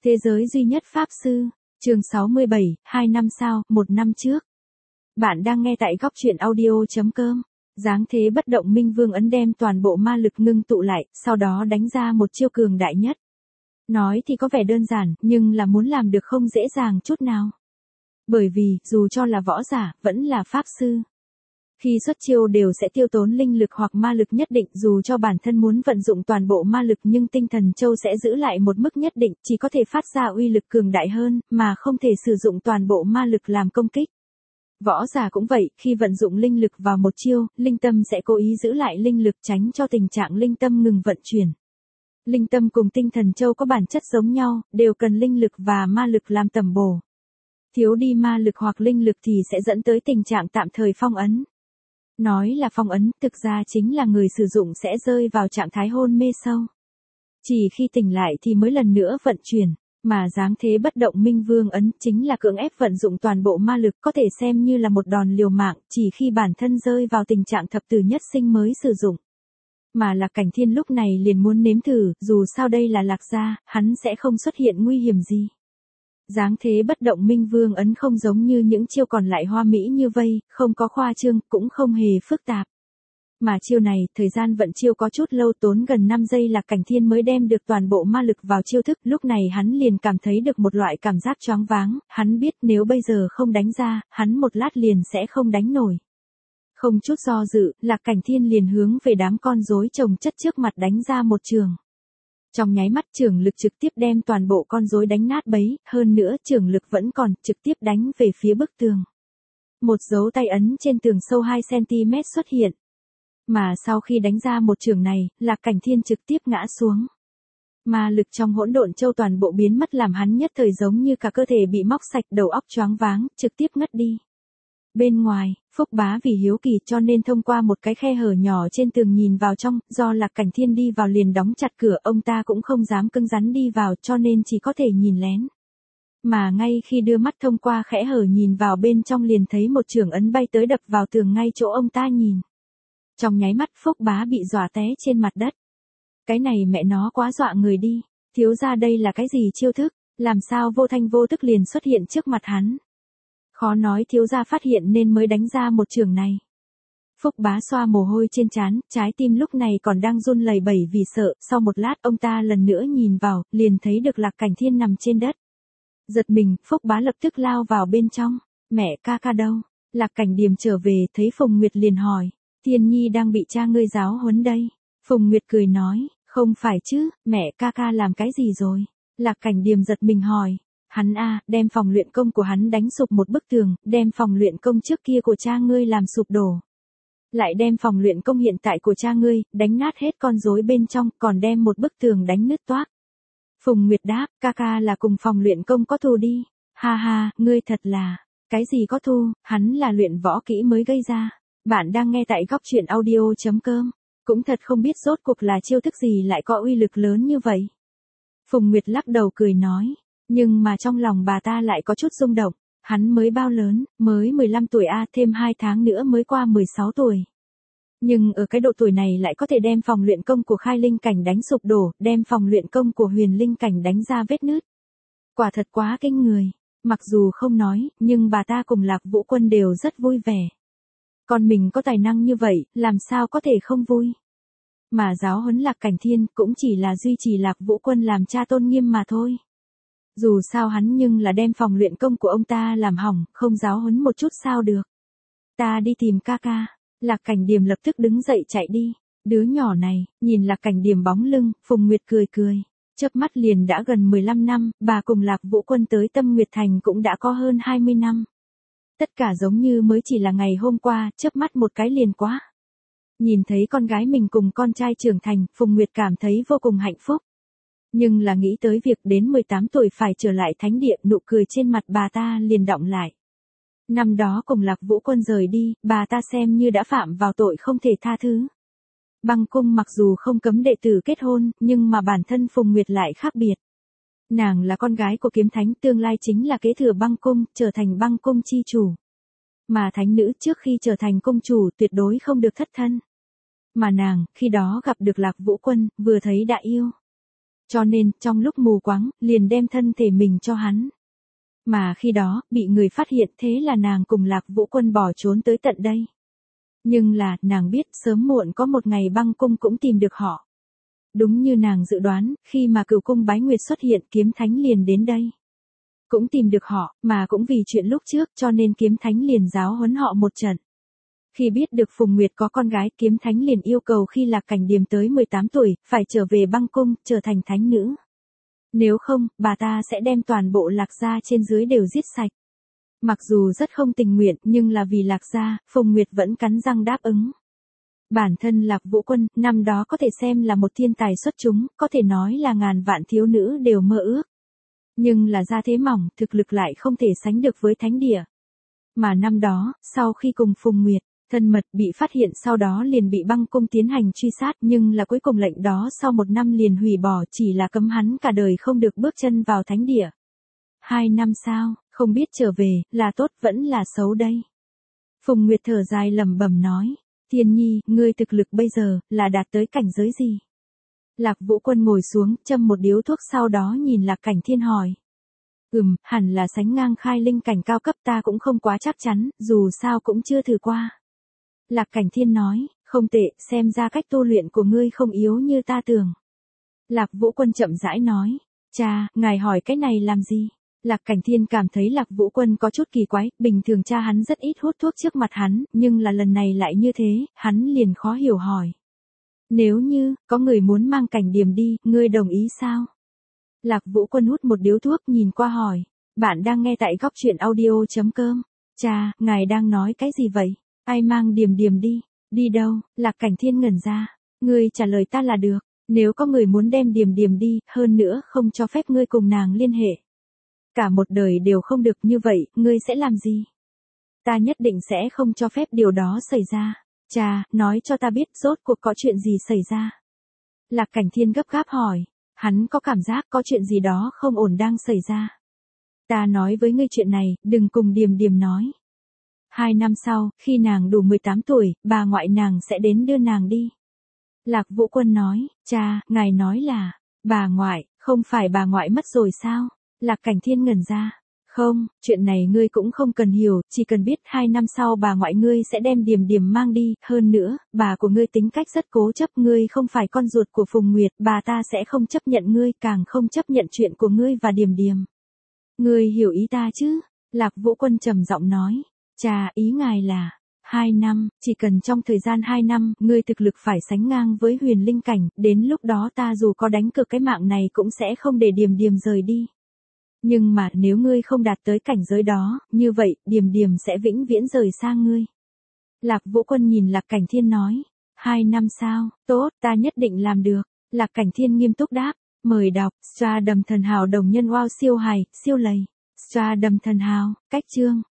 Thế giới duy nhất Pháp Sư, chương 67, 2 năm sau, 1 năm trước. Bạn đang nghe tại góc truyện audio.com. Dáng thế bất động Minh Vương ấn đem toàn bộ ma lực ngưng tụ lại, sau đó đánh ra một chiêu cường đại nhất. Nói thì có vẻ đơn giản, nhưng là muốn làm được không dễ dàng chút nào. Bởi vì, dù cho là võ giả, vẫn là Pháp Sư. Khi xuất chiêu đều sẽ tiêu tốn linh lực hoặc ma lực nhất định, dù cho bản thân muốn vận dụng toàn bộ ma lực nhưng tinh thần châu sẽ giữ lại một mức nhất định, chỉ có thể phát ra uy lực cường đại hơn, mà không thể sử dụng toàn bộ ma lực làm công kích. Võ giả cũng vậy, khi vận dụng linh lực vào một chiêu, linh tâm sẽ cố ý giữ lại linh lực tránh cho tình trạng linh tâm ngừng vận chuyển. Linh tâm cùng tinh thần châu có bản chất giống nhau, đều cần linh lực và ma lực làm tầm bổ. Thiếu đi ma lực hoặc linh lực thì sẽ dẫn tới tình trạng tạm thời phong ấn. Nói là phong ấn, thực ra chính là người sử dụng sẽ rơi vào trạng thái hôn mê sâu. Chỉ khi tỉnh lại thì mới lần nữa vận chuyển, mà dáng thế bất động Minh Vương ấn chính là cưỡng ép vận dụng toàn bộ ma lực, có thể xem như là một đòn liều mạng, chỉ khi bản thân rơi vào tình trạng thập tử nhất sinh mới sử dụng. Mà Lạc Cảnh Thiên lúc này liền muốn nếm thử, dù sao đây là Lạc gia, hắn sẽ không xuất hiện nguy hiểm gì. Dáng thế bất động Minh Vương ấn không giống như những chiêu còn lại hoa mỹ như vây, không có khoa trương, cũng không hề phức tạp. Mà chiêu này, thời gian vận chiêu có chút lâu, tốn gần 5 giây Lạc Cảnh Thiên mới đem được toàn bộ ma lực vào chiêu thức, lúc này hắn liền cảm thấy được một loại cảm giác choáng váng, hắn biết nếu bây giờ không đánh ra, hắn một lát liền sẽ không đánh nổi. Không chút do dự, Lạc Cảnh Thiên liền hướng về đám con rối chồng chất trước mặt đánh ra một trường. Trong nháy mắt chưởng lực trực tiếp đem toàn bộ con rối đánh nát bấy, hơn nữa chưởng lực vẫn còn, trực tiếp đánh về phía bức tường. Một dấu tay ấn trên tường sâu 2 cm xuất hiện. Mà sau khi đánh ra một chưởng này, Lạc Cảnh Thiên trực tiếp ngã xuống. Ma lực trong hỗn độn châu toàn bộ biến mất, làm hắn nhất thời giống như cả cơ thể bị móc sạch, đầu óc choáng váng, trực tiếp ngất đi. Bên ngoài, Phúc Bá vì hiếu kỳ cho nên thông qua một cái khe hở nhỏ trên tường nhìn vào trong, do Lạc Cảnh Thiên đi vào liền đóng chặt cửa, ông ta cũng không dám cứng rắn đi vào cho nên chỉ có thể nhìn lén. Mà ngay khi đưa mắt thông qua kẽ hở nhìn vào bên trong liền thấy một chưởng ấn bay tới đập vào tường ngay chỗ ông ta nhìn. Trong nháy mắt Phúc Bá bị dọa té trên mặt đất. Cái này mẹ nó quá dọa người đi, thiếu gia đây là cái gì chiêu thức, làm sao vô thanh vô tức liền xuất hiện trước mặt hắn. Khó nói thiếu gia phát hiện nên mới đánh ra một chưởng này. Phúc Bá xoa mồ hôi trên trán, trái tim lúc này còn đang run lẩy bẩy vì sợ, sau một lát ông ta lần nữa nhìn vào, liền thấy được Lạc Cảnh Thiên nằm trên đất. Giật mình, Phúc Bá lập tức lao vào bên trong, mẹ ca ca đâu? Lạc Cảnh Điềm trở về, thấy Phùng Nguyệt liền hỏi, Thiên Nhi đang bị cha ngươi giáo huấn đây. Phùng Nguyệt cười nói, không phải chứ, mẹ ca ca làm cái gì rồi? Lạc Cảnh Điềm giật mình hỏi. Hắn đem phòng luyện công của hắn đánh sụp một bức tường, đem phòng luyện công trước kia của cha ngươi làm sụp đổ. Lại đem phòng luyện công hiện tại của cha ngươi, đánh nát hết con rối bên trong, còn đem một bức tường đánh nứt toác. Phùng Nguyệt đáp, ca ca là cùng phòng luyện công có thù đi. Ha ha, ngươi thật là, cái gì có thù, hắn là luyện võ kỹ mới gây ra. Bạn đang nghe tại góc truyện audio.com. Cũng thật không biết rốt cuộc là chiêu thức gì lại có uy lực lớn như vậy. Phùng Nguyệt lắc đầu cười nói. Nhưng mà trong lòng bà ta lại có chút rung động, hắn mới bao lớn, mới 15 tuổi thêm 2 tháng nữa mới qua 16 tuổi. Nhưng ở cái độ tuổi này lại có thể đem phòng luyện công của Khai Linh Cảnh đánh sụp đổ, đem phòng luyện công của Huyền Linh Cảnh đánh ra vết nứt. Quả thật quá kinh người, mặc dù không nói, nhưng bà ta cùng Lạc Vũ Quân đều rất vui vẻ. Còn mình có tài năng như vậy, làm sao có thể không vui. Mà giáo huấn Lạc Cảnh Thiên cũng chỉ là duy trì Lạc Vũ Quân làm cha tôn nghiêm mà thôi. Dù sao hắn nhưng là đem phòng luyện công của ông ta làm hỏng, không giáo huấn một chút sao được. Ta đi tìm ca ca. Lạc Cảnh Điềm lập tức đứng dậy chạy đi. Đứa nhỏ này, nhìn Lạc Cảnh Điềm bóng lưng, Phùng Nguyệt cười cười. Chớp mắt liền đã gần 15 năm, bà cùng Lạc Vũ Quân tới Tâm Nguyệt Thành cũng đã có hơn 20 năm. Tất cả giống như mới chỉ là ngày hôm qua, chớp mắt một cái liền quá. Nhìn thấy con gái mình cùng con trai trưởng thành, Phùng Nguyệt cảm thấy vô cùng hạnh phúc. Nhưng là nghĩ tới việc đến 18 tuổi phải trở lại thánh địa, nụ cười trên mặt bà ta liền đọng lại. Năm đó cùng Lạc Vũ Quân rời đi, bà ta xem như đã phạm vào tội không thể tha thứ. Băng cung mặc dù không cấm đệ tử kết hôn, nhưng mà bản thân Phùng Nguyệt lại khác biệt. Nàng là con gái của kiếm thánh, tương lai chính là kế thừa băng cung, trở thành băng cung chi chủ. Mà thánh nữ trước khi trở thành công chủ tuyệt đối không được thất thân. Mà nàng, khi đó gặp được Lạc Vũ Quân, vừa thấy đã yêu. Cho nên, trong lúc mù quáng, liền đem thân thể mình cho hắn. Mà khi đó, bị người phát hiện thế là nàng cùng Lạc Vũ Quân bỏ trốn tới tận đây. Nhưng là, nàng biết sớm muộn có một ngày băng cung cũng tìm được họ. Đúng như nàng dự đoán, khi mà Cửu cung bái nguyệt xuất hiện kiếm thánh liền đến đây. Cũng tìm được họ, mà cũng vì chuyện lúc trước cho nên kiếm thánh liền giáo huấn họ một trận. Khi biết được Phùng Nguyệt có con gái, kiếm thánh liền yêu cầu khi Lạc Cảnh Điềm tới 18 tuổi, phải trở về băng cung, trở thành thánh nữ. Nếu không, bà ta sẽ đem toàn bộ Lạc gia trên dưới đều giết sạch. Mặc dù rất không tình nguyện, nhưng là vì Lạc gia, Phùng Nguyệt vẫn cắn răng đáp ứng. Bản thân Lạc Vũ Quân, năm đó có thể xem là một thiên tài xuất chúng, có thể nói là ngàn vạn thiếu nữ đều mơ ước. Nhưng là gia thế mỏng, thực lực lại không thể sánh được với thánh địa. Mà năm đó, sau khi cùng Phùng Nguyệt, thân mật bị phát hiện sau đó liền bị băng cung tiến hành truy sát, nhưng là cuối cùng lệnh đó sau 1 năm liền hủy bỏ, chỉ là cấm hắn cả đời không được bước chân vào thánh địa. 2 năm sau, không biết trở về, là tốt vẫn là xấu đây. Phùng Nguyệt thở dài lẩm bẩm nói, Thiên Nhi, ngươi thực lực bây giờ, là đạt tới cảnh giới gì? Lạc Vũ Quân ngồi xuống, châm một điếu thuốc sau đó nhìn Lạc Cảnh Thiên hỏi. Hẳn là sánh ngang khai linh cảnh cao cấp, ta cũng không quá chắc chắn, dù sao cũng chưa thử qua. Lạc Cảnh Thiên nói, không tệ, xem ra cách tu luyện của ngươi không yếu như ta tưởng. Lạc Vũ Quân chậm rãi nói, cha, ngài hỏi cái này làm gì? Lạc Cảnh Thiên cảm thấy Lạc Vũ Quân có chút kỳ quái, bình thường cha hắn rất ít hút thuốc trước mặt hắn, nhưng là lần này lại như thế, hắn liền khó hiểu hỏi. Nếu như, có người muốn mang Cảnh Điềm đi, ngươi đồng ý sao? Lạc Vũ Quân hút một điếu thuốc nhìn qua hỏi, bạn đang nghe tại góc truyện audio.com. Cha, ngài đang nói cái gì vậy? Ai mang Điềm Điềm đi? Đi đâu? Lạc Cảnh Thiên ngẩn ra. Ngươi trả lời ta là được, nếu có người muốn đem Điềm Điềm đi, hơn nữa không cho phép ngươi cùng nàng liên hệ. Cả một đời đều không được, như vậy, ngươi sẽ làm gì? Ta nhất định sẽ không cho phép điều đó xảy ra. Cha, nói cho ta biết rốt cuộc có chuyện gì xảy ra. Lạc Cảnh Thiên gấp gáp hỏi. Hắn có cảm giác có chuyện gì đó không ổn đang xảy ra. Ta nói với ngươi chuyện này, đừng cùng Điềm Điềm nói. 2 năm sau, khi nàng đủ 18 tuổi, bà ngoại nàng sẽ đến đưa nàng đi. Lạc Vũ Quân nói, cha, ngài nói là, bà ngoại, không phải bà ngoại mất rồi sao? Lạc Cảnh Thiên ngẩn ra. Không, chuyện này ngươi cũng không cần hiểu, chỉ cần biết 2 năm sau bà ngoại ngươi sẽ đem Điềm Điềm mang đi, hơn nữa, bà của ngươi tính cách rất cố chấp, ngươi không phải con ruột của Phùng Nguyệt, bà ta sẽ không chấp nhận ngươi, càng không chấp nhận chuyện của ngươi và Điềm Điềm. Ngươi hiểu ý ta chứ? Lạc Vũ Quân trầm giọng nói, cha, ý ngài là, 2 năm, chỉ cần trong thời gian 2 năm, ngươi thực lực phải sánh ngang với huyền linh cảnh, đến lúc đó ta dù có đánh cược cái mạng này cũng sẽ không để Điềm Điềm rời đi. Nhưng mà nếu ngươi không đạt tới cảnh giới đó, như vậy, Điềm Điềm sẽ vĩnh viễn rời xa ngươi. Lạc Vũ Quân nhìn Lạc Cảnh Thiên nói, 2 năm sao, tốt, ta nhất định làm được. Lạc Cảnh Thiên nghiêm túc đáp, mời đọc, Stra Đầm Thần Hào đồng nhân wow siêu hài, siêu lầy. Stra Đầm Thần Hào, cách chương.